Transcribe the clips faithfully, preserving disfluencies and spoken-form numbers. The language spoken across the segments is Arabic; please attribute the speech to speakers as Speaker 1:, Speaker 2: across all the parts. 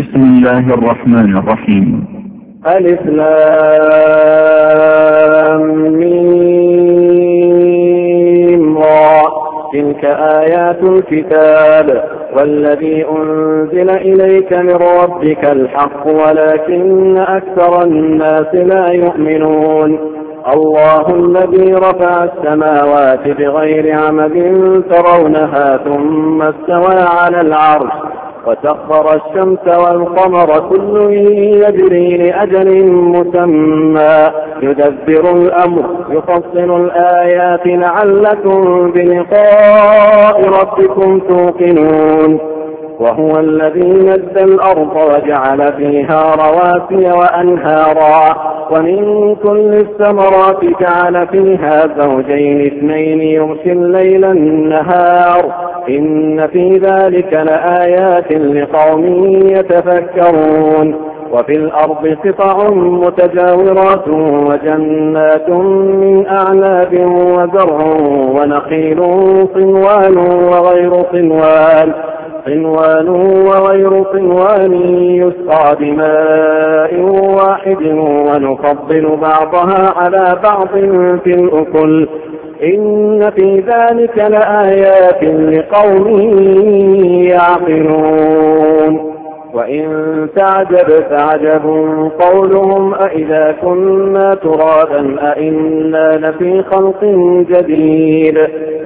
Speaker 1: بسم الله الرحمن الرحيم.
Speaker 2: ألف لام ميم را. تلك آيات الكتاب والذي أنزل إليك من ربك الحق ولكن أكثر الناس لا يؤمنون. الله الذي رفع السماوات بغير عمد ترونها ثم استوى على العرش وسخر الشمس والقمر كل يجري لأجل مسمى يدبر الأمر يفصل الآيات لعلكم بلقاء ربكم توقنون. وهو الذي مد الأرض وجعل فيها رواسي وأنهارا ومن كل الثمرات جعل فيها زوجين اثنين يغشي الليل النهار إن في ذلك لآيات لقوم يتفكرون. وفي الأرض قطع متجاورات وجنات من أعناب وزرع ونخيل صنوان وغير صنوان صنوان وغير صنوان يسقى بماء واحد ونفضل بعضها على بعض في الأكل إن في ذلك لآيات لقوم يعقلون. وإن تعجب فعجب قولهم أإذا كنا ترابا أإنا لفي خلق جديد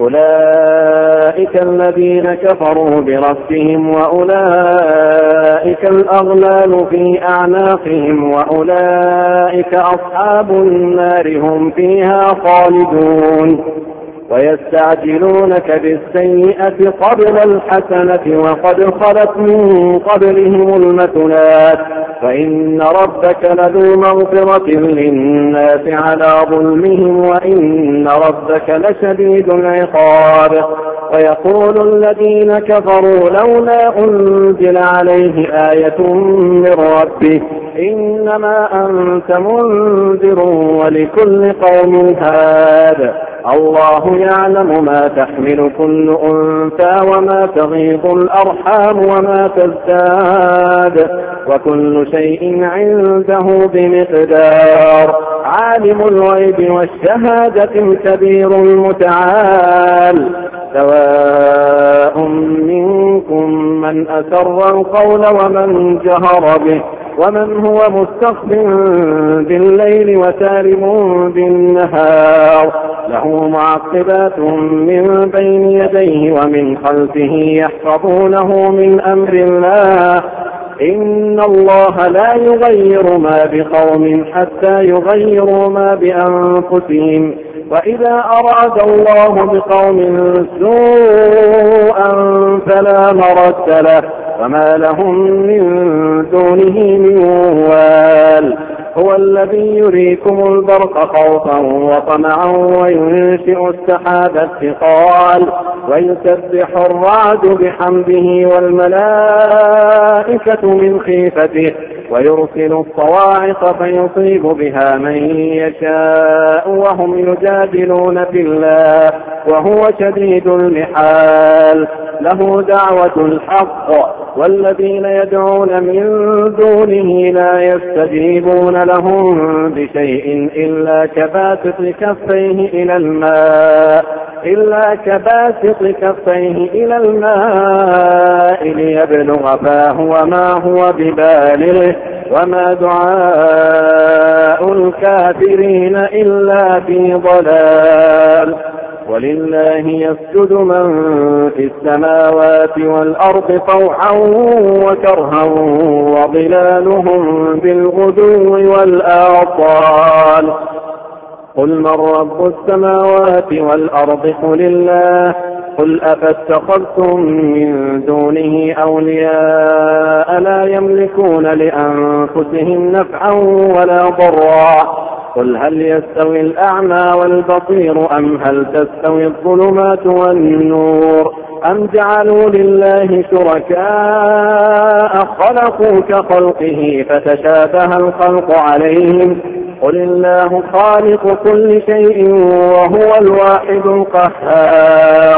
Speaker 2: أولئك الذين كفروا بربهم وأولئك الأغلال في أعناقهم وأولئك أصحاب النار هم فيها خالدون. ويستعجلونك بالسيئة قبل الحسنة وقد خلت من قبلهم المثلات فإن ربك لذو مغفرة للناس على ظلمهم وإن ربك لشديد العقاب. ويقول الذين كفروا لولا أنزل عليه آية من ربه إنما أنت منذر ولكل قوم هاد الله يعلم ما تحمل كل أنثى وما تغيض الأرحام وما تزداد وكل شيء عنده بمقدار. عالم الغيب والشهادة الكبير المتعال سواء منكم من أسر القول ومن جهر به ومن هو مستخف بالليل وسارب بالنهار له معقبات من بين يديه ومن خلفه يحفظونه من أمر الله إن الله لا يغير ما بقوم حتى يغيروا ما بأنفسهم وإذا أراد الله بقوم سوءا فلا مرد له وما لهم من دونه من وال. هو الذي يريكم البرق خوفا وطمعا وينشئ السحاب الثقال ويسبح الرعد بحمده والملائكة من خيفته ويرسل الصواعق فيصيب بها من يشاء وهم يجادلون في الله وهو شديد المحال. له دعوة الحق والذين يدعون من دونه لا يستجيبون لهم بشيء إلا كباسط كفيه إلى الماء إلا كباسط كفيه إلى الماء ليبلغ فاه وما هو ببالغه وما دعاء الكافرين إلا في ضلال. ولله يسجد من في السماوات والأرض طوعا وكرها وظلالهم بالغدو والآصال. قل من رب السماوات والأرض قل الله قل أفاتخذتم من دونه أولياء لا يملكون لأنفسهم نفعا ولا ضرا قل هل يستوي الأعمى والبصير أم هل تستوي الظلمات والنور أم جعلوا لله شركاء خلقوا كخلقه فتشابه الخلق عليهم قل الله خالق كل شيء وهو الواحد القهار.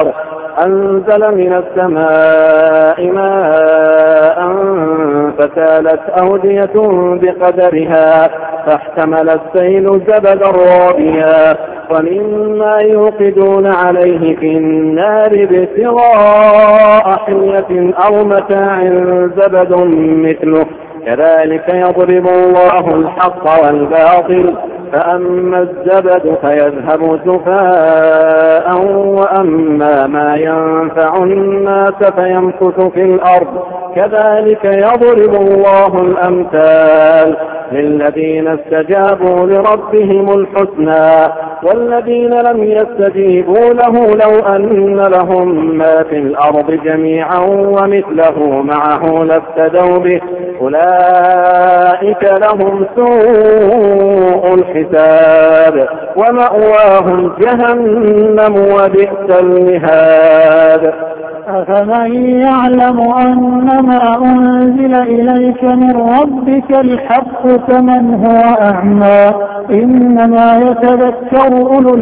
Speaker 2: أنزل من السماء ماء فسالت أودية بقدرها فاحتمل السيل زبدا رابيا ومما يوقدون عليه في النار ابتغاء حلية أو متاع زبد مثله كذلك يضرب الله الحق والباطل فأما الزبد فيذهب جفاء وأما ما ينفع الناس فيمكث في الأرض كذلك يضرب الله الأمثال للذين استجابوا لربهم الحسنى والذين لم يستجيبوا له لو أن لهم ما في الأرض جميعا ومثله معه لافتدوا به أولئك لهم سوء الحساب ومأواهم جهنم وبئس المهاد.
Speaker 3: أفمن يعلم أنما أنزل إليك من ربك الحق كمن هو أعمى إنما يتذكر أولو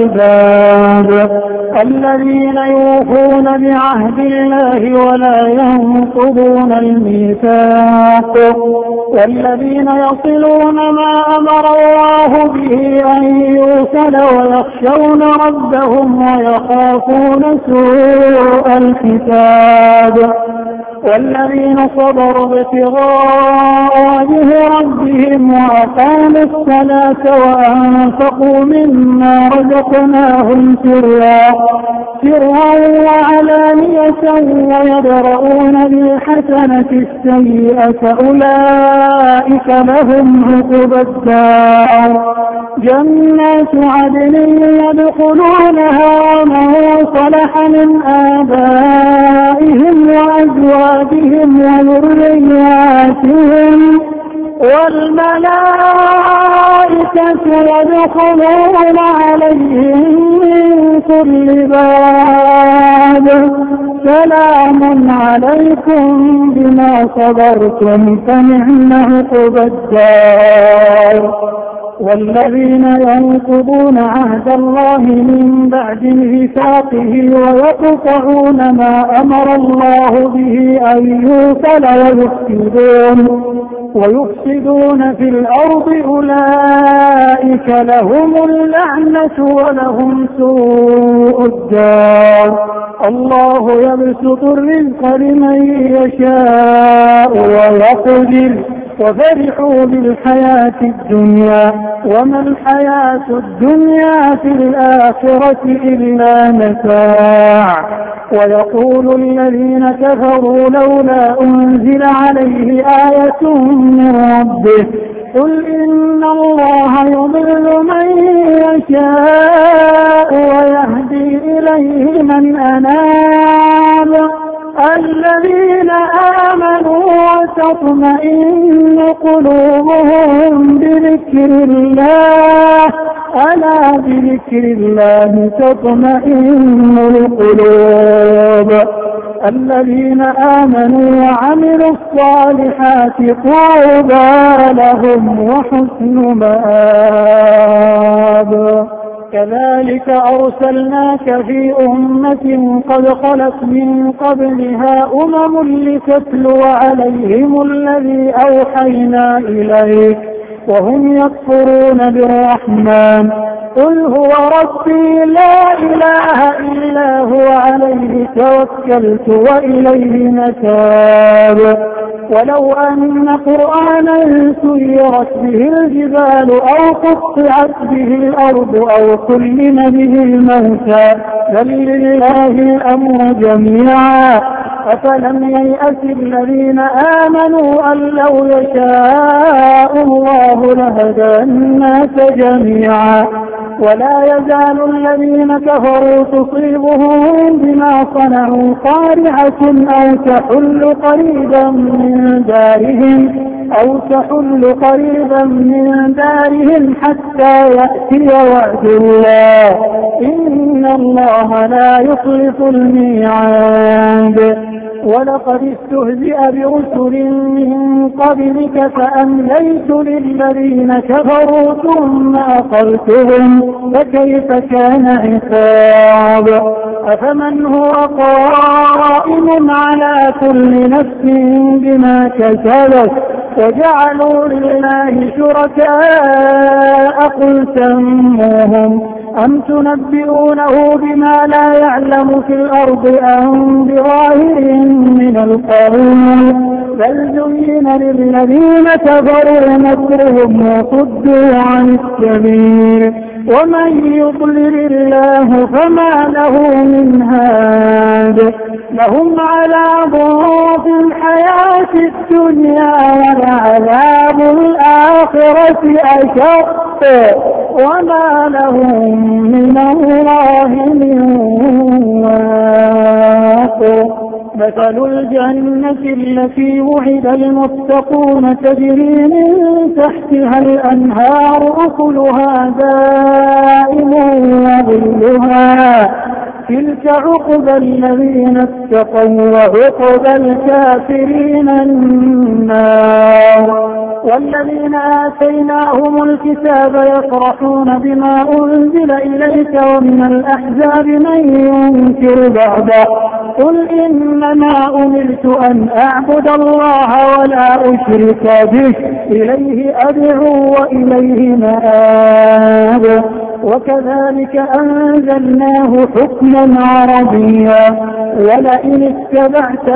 Speaker 3: الألباب الذين يوفون بعهد الله ولا ينقضون الميثاق والذين يصلون ما أمر الله به أن يوصل ويخشون ربهم ويخافون سوء الحساب والذين صبروا ابتغاء وجه ربهم وأقاموا الصلاة وأنفقوا مما رزقناهم سرا سرا وعلانية ويدرؤون بالحسنة السيئة أولئك لهم عقبى الدار جنات عدن يدخلونها ومن صلح من آبائهم وأزواجهم وذرياتهم والملائكة يدخلون عليهم من كل باب سلام عليكم بما صبرتم فنعم عقبى الدار. والذين ينقضون عهد الله من بعد ميثاقه ويقطعون ما أمر الله به أن يوصل ويفسدون ويفسدون في الأرض أولئك لهم اللعنة ولهم سوء الدار. الله يبسط الرزق لمن يشاء ويقدر وفرحوا بالحياة الدنيا وما الحياة الدنيا في الآخرة إلا متاع. ويقول الذين كفروا لولا أنزل عليه آية من ربه قل إن الله يضل من يشاء ويهدي إليه من أناب الذين آمنوا وتطمئن قلوبهم بذكر الله ألا بذكر الله تطمئن القلوب. الذين آمنوا وعملوا الصالحات طوبى لهم وحسن مآب. كذلك أرسلناك في أمة قد خلت من قبلها أمم لتتلو عليهم الذي أوحينا إليك وهم يكفرون بالرحمن قل هو ربي لا إله إلا هو عليه توكلت وإليه متاب. ولو أن قرآنا سيرت به الجبال أو قطعت به الأرض أو كلم به الموتى بل لله الأمر جميعا أفلم ييأس الذين آمنوا أن لو يشاء الله لهدى الناس جميعا. ولا يزال الذين كفروا تصيبهم بما صنعوا قارعة أو تحل قريبا من دارهم أو تحل قريبا من دارهم حتى يأتي وعد الله إن الله لا يخلف الميعاد. ولقد استهزئ برسل من قبلك فأمليت للذين كفروا ثم أخذتهم فكيف كان عقاب. أفمن هو قائم على كل نفس بما كسبت وجعلوا لله شركاء قل سموهم أم تنبئونه بما لا يعلم في الأرض أم بظاهر من القول بل زين للذين كفروا مكرهم وصدوا عن السبيل ومن يضلل الله فما له من هاد لهم عذاب في الحياة الدنيا ولعذاب الآخرة أشق وما لهم من الله من واق مثل الجنة التي وعد المتقون تجري من تحتها الأنهار أكلها دائم وظلها تلك عقبى الذين اتقوا وعقبى الكافرين النار والذين آتيناهم الكتاب يفرحون بما أنزل إليك ومن الأحزاب من ينكر بعده قل إنما أمرت أن أعبد الله ولا أشرك به إليه أدعو وإليه مآب وكذلك أنزلناه حكما عربيا ولئن اتبعت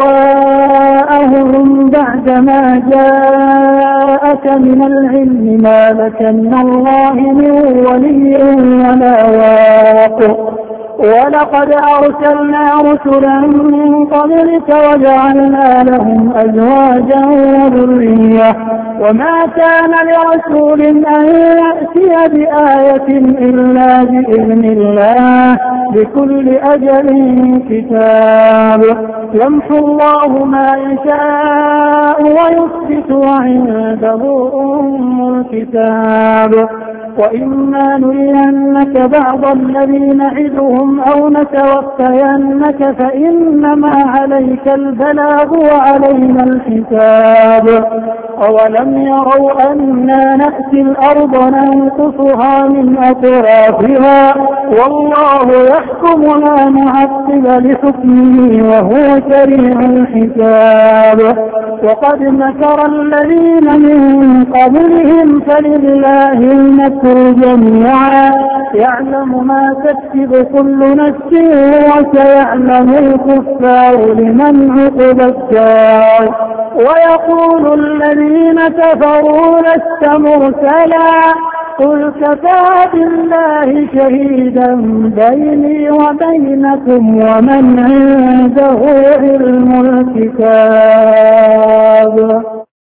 Speaker 3: أهواءهم بعدما جاءك من العلم ما لك من الله من ولي ولا واق ولقد أرسلنا رسلا من قبلك وجعلنا لهم أزواجا وذرية وما كان لرسول أن يأتي بآية إلا بإذن الله بكل أجل كتاب يمحو الله ما يشاء ويثبت وعنده أم الكتاب وإما نرينك بعض الذي نعدهم أو نتوفينك فإنما عليك البلاغ وعلينا الحساب أولم يروا أنا نأتي الأرض ننقصها من أطرافها والله يحكم لا معقب لحكمه وهو سريع الحساب وقد مكر الذين من قبلهم فلله المكر جميعا يعلم ما تكسب كل نفس وسيعلم الكفار لمن عقب الدار ويقول الذين كفروا لست مرسلا قل كفى بالله شهيدا بيني وبينكم ومن عنده علم الكتاب